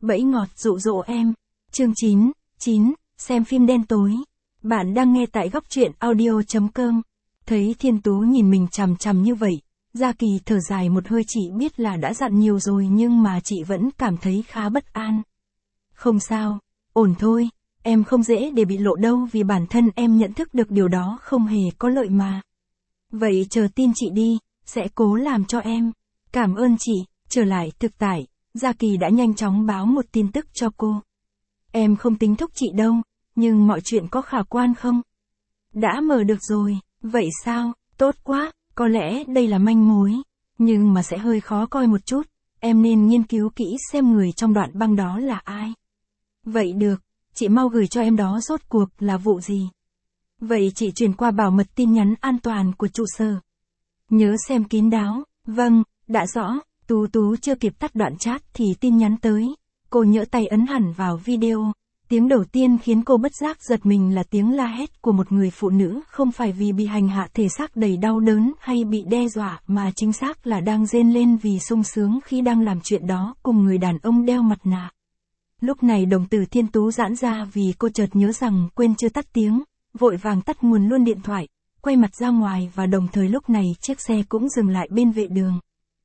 Bẫy ngọt dụ dỗ em. Chương 9, xem phim đen tối. Bạn đang nghe tại góc truyện audio.com. Thấy Thiên Tú nhìn mình chằm chằm như vậy, Gia Kỳ thở dài một hơi, chị biết là đã dặn nhiều rồi nhưng mà chị vẫn cảm thấy khá bất an. Không sao, ổn thôi, em không dễ để bị lộ đâu vì bản thân em nhận thức được điều đó không hề có lợi mà. Vậy chờ tin chị đi, sẽ cố làm cho em. Cảm ơn chị. Trở lại thực tại, Gia Kỳ đã nhanh chóng báo một tin tức cho cô. Em không tính thúc chị đâu, nhưng mọi chuyện có khả quan không? Đã mở được rồi, vậy sao, tốt quá, có lẽ đây là manh mối, nhưng mà sẽ hơi khó coi một chút, em nên nghiên cứu kỹ xem người trong đoạn băng đó là ai. Vậy được, chị mau gửi cho em đó rốt cuộc là vụ gì. Vậy chị truyền qua bảo mật tin nhắn an toàn của trụ sở. Nhớ xem kín đáo, vâng, đã rõ. Tú chưa kịp tắt đoạn chat thì tin nhắn tới. Cô nhỡ tay ấn hẳn vào video. Tiếng đầu tiên khiến cô bất giác giật mình là tiếng la hét của một người phụ nữ, không phải vì bị hành hạ thể xác đầy đau đớn hay bị đe dọa mà chính xác là đang rên lên vì sung sướng khi đang làm chuyện đó cùng người đàn ông đeo mặt nạ. Lúc này đồng tử Thiên Tú giãn ra vì cô chợt nhớ rằng quên chưa tắt tiếng, vội vàng tắt nguồn luôn điện thoại, quay mặt ra ngoài và đồng thời lúc này chiếc xe cũng dừng lại bên vệ đường.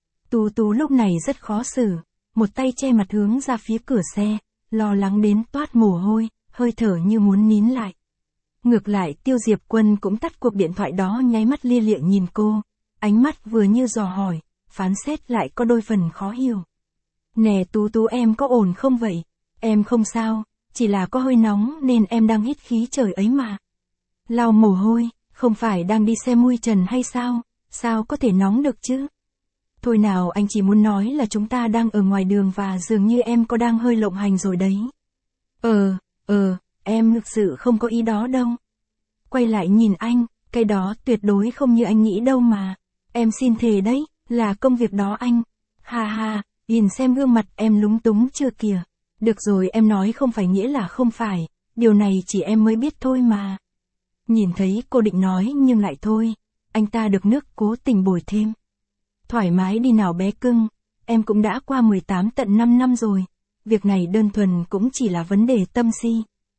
Tú lúc này rất khó xử, một tay che mặt hướng ra phía cửa xe, lo lắng đến toát mồ hôi, hơi thở như muốn nín lại. Ngược lại Tiêu Diệp Quân cũng tắt cuộc điện thoại đó, nháy mắt lia lịa nhìn cô, ánh mắt vừa như dò hỏi, phán xét lại có đôi phần khó hiểu. Nè Tú em có ổn không vậy? Em không sao, chỉ là có hơi nóng nên em đang hít khí trời ấy mà. Lau mồ hôi, không phải đang đi xe mui trần hay sao? Sao có thể nóng được chứ? Thôi nào, anh chỉ muốn nói là chúng ta đang ở ngoài đường và dường như em có đang hơi lộng hành rồi đấy. Em thực sự không có ý đó đâu. Quay lại nhìn anh, cái đó tuyệt đối không như anh nghĩ đâu mà. Em xin thề đấy, là công việc đó anh. Ha, nhìn xem gương mặt em lúng túng chưa kìa. Được rồi, em nói không phải nghĩa là không phải, điều này chỉ em mới biết thôi mà. Nhìn thấy cô định nói nhưng lại thôi, anh ta được nước cố tình bồi thêm. Thoải mái đi nào bé cưng, em cũng đã qua 18 tận 5 năm rồi, việc này đơn thuần cũng chỉ là vấn đề tâm si.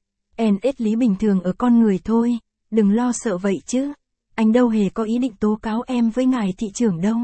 Ết lý bình thường ở con người thôi, đừng lo sợ vậy chứ, anh đâu hề có ý định tố cáo em với ngài thị trưởng đâu.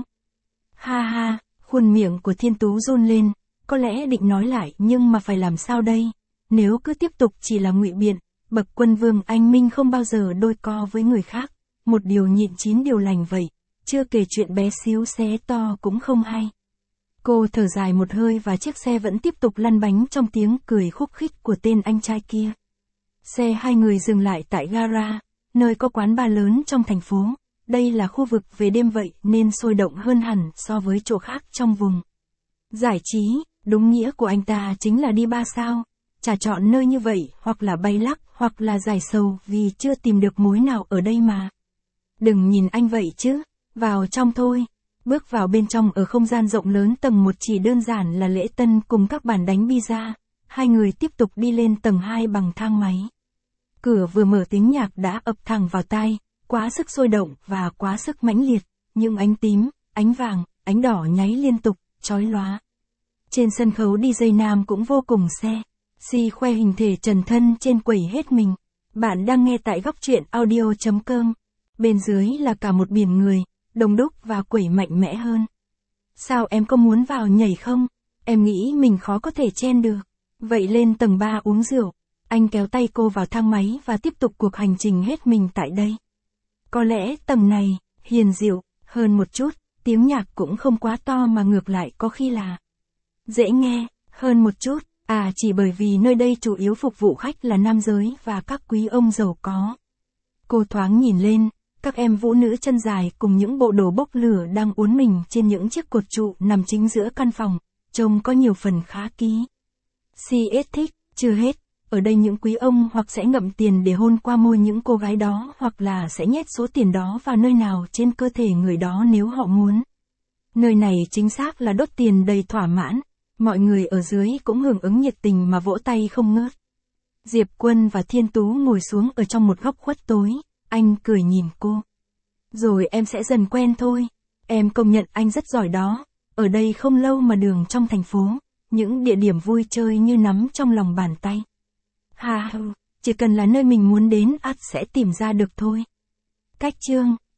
Ha, khuôn miệng của Thiên Tú run lên, có lẽ định nói lại nhưng mà phải làm sao đây, nếu cứ tiếp tục chỉ là ngụy biện, bậc quân vương anh Minh không bao giờ đôi co với người khác, một điều nhịn 9 điều lành vậy. Chưa kể chuyện bé xíu xé to cũng không hay. Cô thở dài một hơi và chiếc xe vẫn tiếp tục lăn bánh trong tiếng cười khúc khích của tên anh trai kia. Xe hai người dừng lại tại gara, nơi có quán bar lớn trong thành phố. Đây là khu vực về đêm vậy nên sôi động hơn hẳn so với chỗ khác trong vùng. Giải trí, đúng nghĩa của anh ta chính là đi bar sao. Chả chọn nơi như vậy hoặc là bay lắc hoặc là giải sầu vì chưa tìm được mối nào ở đây mà. Đừng nhìn anh vậy chứ. Vào trong thôi. Bước vào bên trong ở không gian rộng lớn tầng 1 chỉ đơn giản là lễ tân cùng các bàn đánh pizza. Hai người tiếp tục đi lên tầng 2 bằng thang máy. Cửa vừa mở tiếng nhạc đã ập thẳng vào tai, quá sức sôi động và quá sức mãnh liệt, những ánh tím, ánh vàng, ánh đỏ nháy liên tục, chói lóa. Trên sân khấu DJ nam cũng vô cùng sexy khoe hình thể trần thân trên quầy hết mình. Bạn đang nghe tại góc truyện audio.com. Bên dưới là cả một biển người, đông đúc và quẩy mạnh mẽ hơn. Sao em có muốn vào nhảy không? Em nghĩ mình khó có thể chen được. Vậy lên tầng 3 uống rượu. Anh kéo tay cô vào thang máy và tiếp tục cuộc hành trình hết mình tại đây. Có lẽ tầng này, hiền dịu, hơn một chút, tiếng nhạc cũng không quá to mà ngược lại có khi là dễ nghe, hơn một chút, chỉ bởi vì nơi đây chủ yếu phục vụ khách là nam giới và các quý ông giàu có. Cô thoáng nhìn lên. Các em vũ nữ chân dài cùng những bộ đồ bốc lửa đang uốn mình trên những chiếc cột trụ nằm chính giữa căn phòng, trông có nhiều phần khá ký. CS thích, chưa hết, ở đây những quý ông hoặc sẽ ngậm tiền để hôn qua môi những cô gái đó hoặc là sẽ nhét số tiền đó vào nơi nào trên cơ thể người đó nếu họ muốn. Nơi này chính xác là đốt tiền đầy thỏa mãn, mọi người ở dưới cũng hưởng ứng nhiệt tình mà vỗ tay không ngớt. Diệp Quân và Thiên Tú ngồi xuống ở trong một góc khuất tối. Anh cười nhìn cô. Rồi em sẽ dần quen thôi. Em công nhận anh rất giỏi đó. Ở đây không lâu mà đường trong thành phố, Những địa điểm vui chơi như nắm trong lòng bàn tay. Chỉ cần là nơi mình muốn đến sẽ tìm ra được thôi. Cách chương